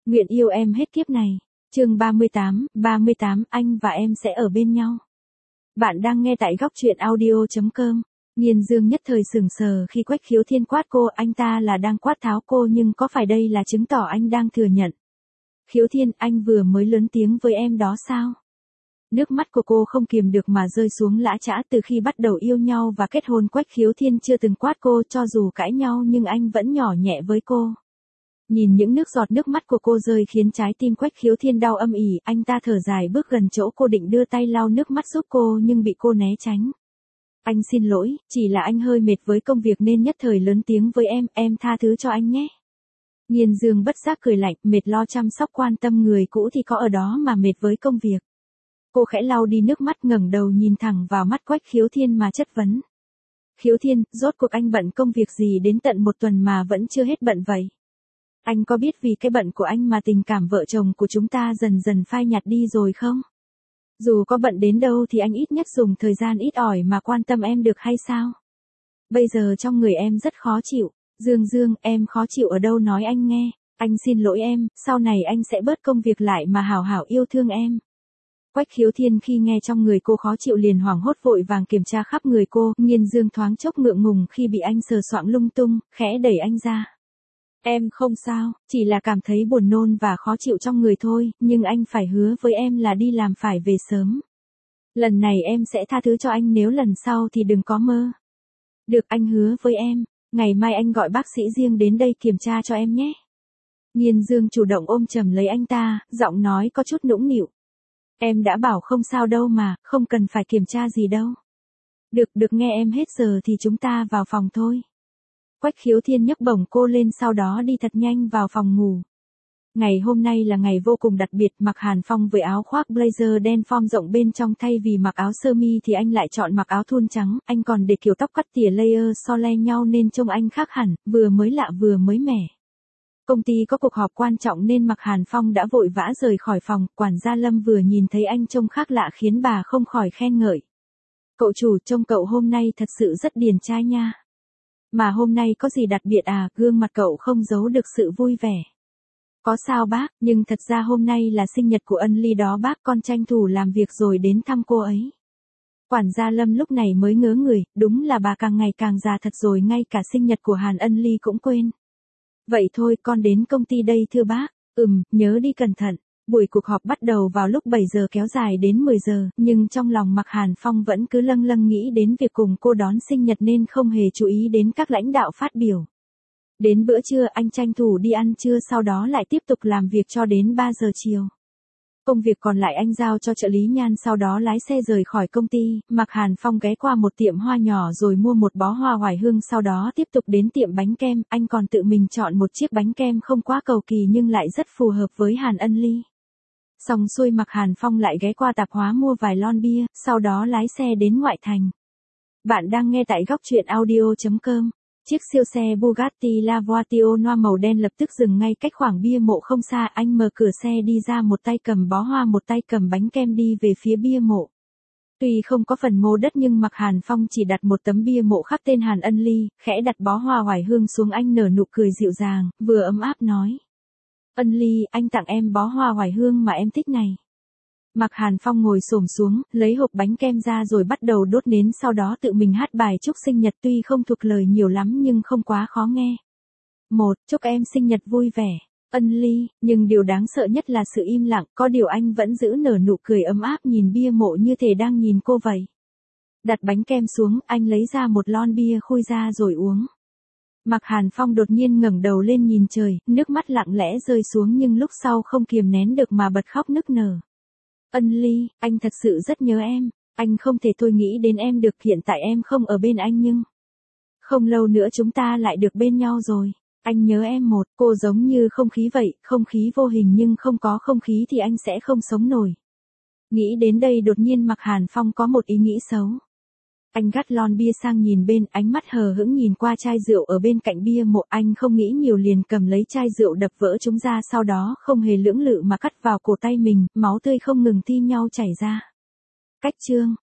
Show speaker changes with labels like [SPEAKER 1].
[SPEAKER 1] Nguyện yêu em hết kiếp này. Chương 38, anh và em sẽ ở bên nhau. Bạn đang nghe tại góc truyện audio.com. Nghiên Dương nhất thời sững sờ khi Quách Khiếu Thiên quát cô, anh ta là đang quát tháo cô nhưng có phải đây là chứng tỏ anh đang thừa nhận? Khiếu Thiên, anh vừa mới lớn tiếng với em đó sao? Nước mắt của cô không kiềm được mà rơi xuống lã chã. Từ khi bắt đầu yêu nhau và kết hôn, Quách Khiếu Thiên chưa từng quát cô, cho dù cãi nhau nhưng anh vẫn nhỏ nhẹ với cô. Nhìn những giọt nước mắt của cô rơi khiến trái tim Quách Khiếu Thiên đau âm ỉ, anh ta thở dài bước gần chỗ cô định đưa tay lau nước mắt giúp cô nhưng bị cô né tránh. Anh xin lỗi, chỉ là anh hơi mệt với công việc nên nhất thời lớn tiếng với em tha thứ cho anh nhé. Nghiên Dương bất giác cười lạnh, mệt lo chăm sóc quan tâm người cũ thì có ở đó mà mệt với công việc. Cô khẽ lau đi nước mắt, ngẩng đầu nhìn thẳng vào mắt Quách Khiếu Thiên mà chất vấn. Khiếu Thiên, rốt cuộc anh bận công việc gì đến tận 1 tuần mà vẫn chưa hết bận vậy? Anh có biết vì cái bận của anh mà tình cảm vợ chồng của chúng ta dần dần phai nhạt đi rồi không? Dù có bận đến đâu thì anh ít nhất dùng thời gian ít ỏi mà quan tâm em được hay sao? Bây giờ trong người em rất khó chịu. Dương, em khó chịu ở đâu nói anh nghe. Anh xin lỗi em, sau này anh sẽ bớt công việc lại mà hảo hảo yêu thương em. Quách Khiếu Thiên khi nghe trong người cô khó chịu liền hoảng hốt vội vàng kiểm tra khắp người cô. Nghiên Dương thoáng chốc ngượng ngùng khi bị anh sờ soạng lung tung, khẽ đẩy anh ra. Em không sao, chỉ là cảm thấy buồn nôn và khó chịu trong người thôi, nhưng anh phải hứa với em là đi làm phải về sớm. Lần này em sẽ tha thứ cho anh, nếu lần sau thì đừng có mơ. Được, anh hứa với em, ngày mai anh gọi bác sĩ riêng đến đây kiểm tra cho em nhé. Nghiên Dương chủ động ôm chầm lấy anh ta, giọng nói có chút nũng nịu. Em đã bảo không sao đâu mà, không cần phải kiểm tra gì đâu. Được nghe em, hết giờ thì chúng ta vào phòng thôi. Quách Khiếu Thiên nhấc bổng cô lên sau đó đi thật nhanh vào phòng ngủ. Ngày hôm nay là ngày vô cùng đặc biệt, mặc Hàn Phong với áo khoác blazer đen form rộng bên trong, thay vì mặc áo sơ mi thì anh lại chọn mặc áo thun trắng, anh còn để kiểu tóc cắt tỉa layer so le nhau nên trông anh khác hẳn, vừa mới lạ vừa mới mẻ. Công ty có cuộc họp quan trọng nên mặc Hàn Phong đã vội vã rời khỏi phòng, quản gia Lâm vừa nhìn thấy anh trông khác lạ khiến bà không khỏi khen ngợi. Cậu chủ, trông cậu hôm nay thật sự rất điển trai nha. Mà hôm nay có gì đặc biệt à? Gương mặt cậu không giấu được sự vui vẻ. Có sao bác, nhưng thật ra hôm nay là sinh nhật của Ân Ly đó bác, con tranh thủ làm việc rồi đến thăm cô ấy. Quản gia Lâm lúc này mới ngớ người, đúng là bà càng ngày càng già thật rồi, ngay cả sinh nhật của Hàn Ân Ly cũng quên. Vậy thôi, con đến công ty đây thưa bác. Nhớ đi cẩn thận. Buổi cuộc họp bắt đầu vào lúc 7 giờ kéo dài đến 10 giờ, nhưng trong lòng mặc Hàn Phong vẫn cứ lâng lâng nghĩ đến việc cùng cô đón sinh nhật nên không hề chú ý đến các lãnh đạo phát biểu. Đến bữa trưa anh tranh thủ đi ăn trưa, sau đó lại tiếp tục làm việc cho đến 3 giờ chiều. Công việc còn lại anh giao cho trợ lý Nhan, sau đó lái xe rời khỏi công ty. Mặc Hàn Phong ghé qua một tiệm hoa nhỏ rồi mua một bó hoa oải hương, sau đó tiếp tục đến tiệm bánh kem, anh còn tự mình chọn một chiếc bánh kem không quá cầu kỳ nhưng lại rất phù hợp với Hàn Ân Ly. Xong xuôi mặc Hàn Phong lại ghé qua tạp hóa mua vài lon bia, sau đó lái xe đến ngoại thành. Bạn đang nghe tại góc truyện audio.com. Chiếc siêu xe Bugatti La Voiture Noir màu đen lập tức dừng ngay cách khoảng bia mộ không xa, anh mở cửa xe đi ra, một tay cầm bó hoa một tay cầm bánh kem đi về phía bia mộ. Tuy không có phần mô đất nhưng mặc Hàn Phong chỉ đặt một tấm bia mộ khắc tên Hàn Ân Ly, khẽ đặt bó hoa oải hương xuống, anh nở nụ cười dịu dàng, vừa ấm áp nói. Ân Ly, anh tặng em bó hoa oải hương mà em thích này. Mặc Hàn Phong ngồi xổm xuống, lấy hộp bánh kem ra rồi bắt đầu đốt nến, sau đó tự mình hát bài chúc sinh nhật, tuy không thuộc lời nhiều lắm nhưng không quá khó nghe. Chúc em sinh nhật vui vẻ, Ân Ly, nhưng điều đáng sợ nhất là sự im lặng, có điều anh vẫn giữ nở nụ cười ấm áp nhìn bia mộ như thể đang nhìn cô vậy. Đặt bánh kem xuống, anh lấy ra một lon bia khui ra rồi uống. Mặc Hàn Phong đột nhiên ngẩng đầu lên nhìn trời, nước mắt lặng lẽ rơi xuống nhưng lúc sau không kiềm nén được mà bật khóc nức nở. Ân Ly, anh thật sự rất nhớ em, anh không thể thôi nghĩ đến em được, hiện tại em không ở bên anh nhưng không lâu nữa chúng ta lại được bên nhau rồi. Anh nhớ em. Cô giống như không khí vậy, không khí vô hình, nhưng không có không khí thì anh sẽ không sống nổi. Nghĩ đến đây đột nhiên mặc Hàn Phong có một ý nghĩ xấu. Anh gắt lon bia sang nhìn bên, ánh mắt hờ hững nhìn qua chai rượu ở bên cạnh bia mộ, anh không nghĩ nhiều liền cầm lấy chai rượu đập vỡ chúng ra, sau đó không hề lưỡng lự mà cắt vào cổ tay mình, máu tươi không ngừng thi nhau chảy ra. Cách chương